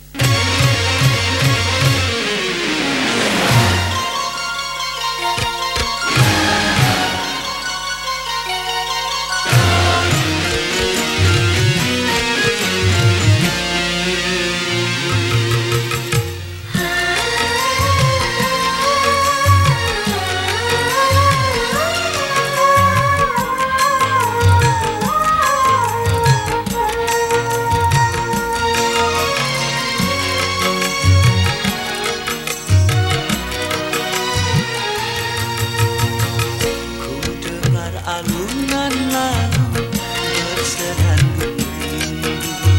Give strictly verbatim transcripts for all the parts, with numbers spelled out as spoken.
Alunan lalu bersenandung rindu,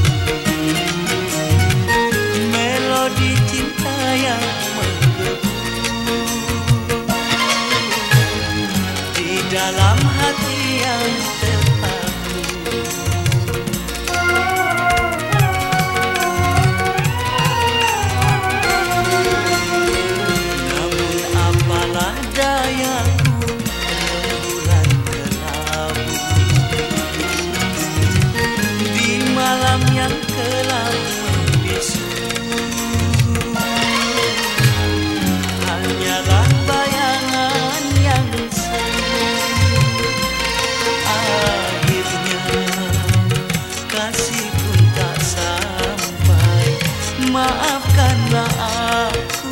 melodi cinta yang menggebu di dalam hati yang terpaku. Namun apalah dayaku, malam yang kelam membisu, hanyalah bayangan yang semu. Akhirnya kasih pun tak sampai, maafkanlah aku.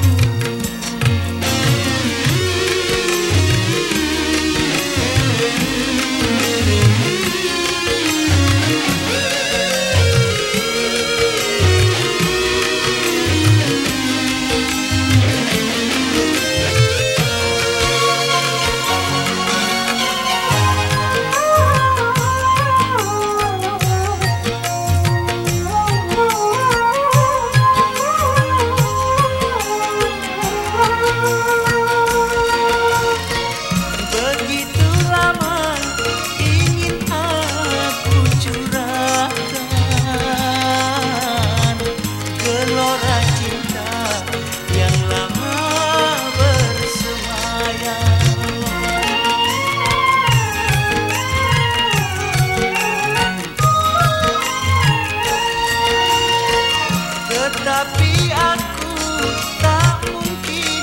Tetapi aku tak mungkin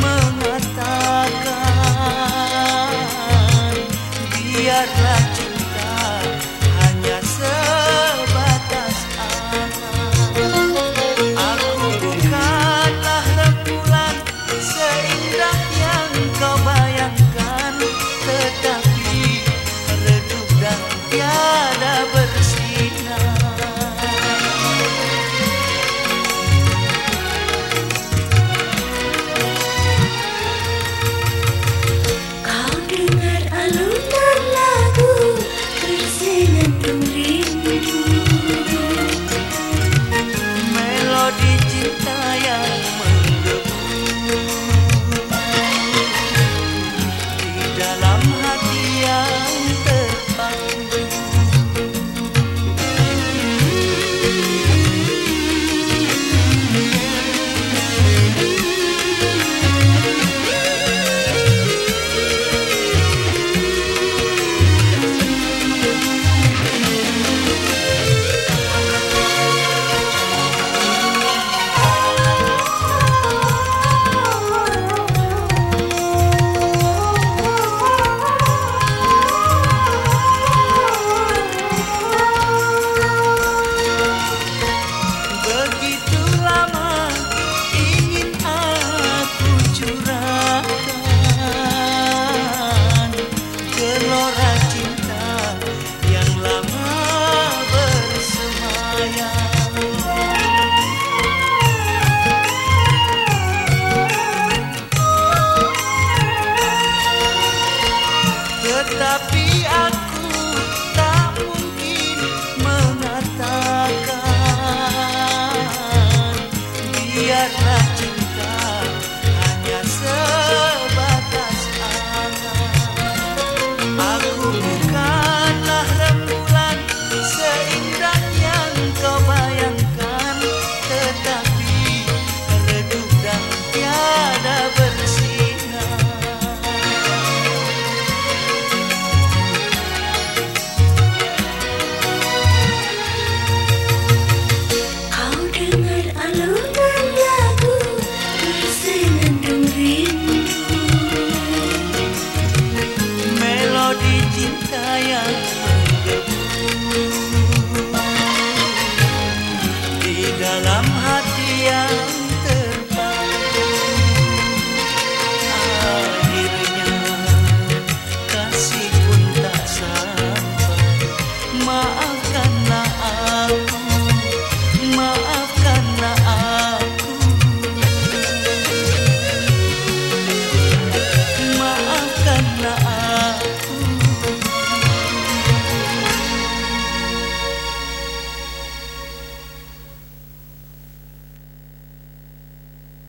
mengatakan, biarlah cinta hanya sebatas angan. Aku bukanlah rembulan seindah yang kau bayangkan, tetapi redup dan tiada bersinar. Melodi cinta yang menggebu di dalam hati yang terpaku.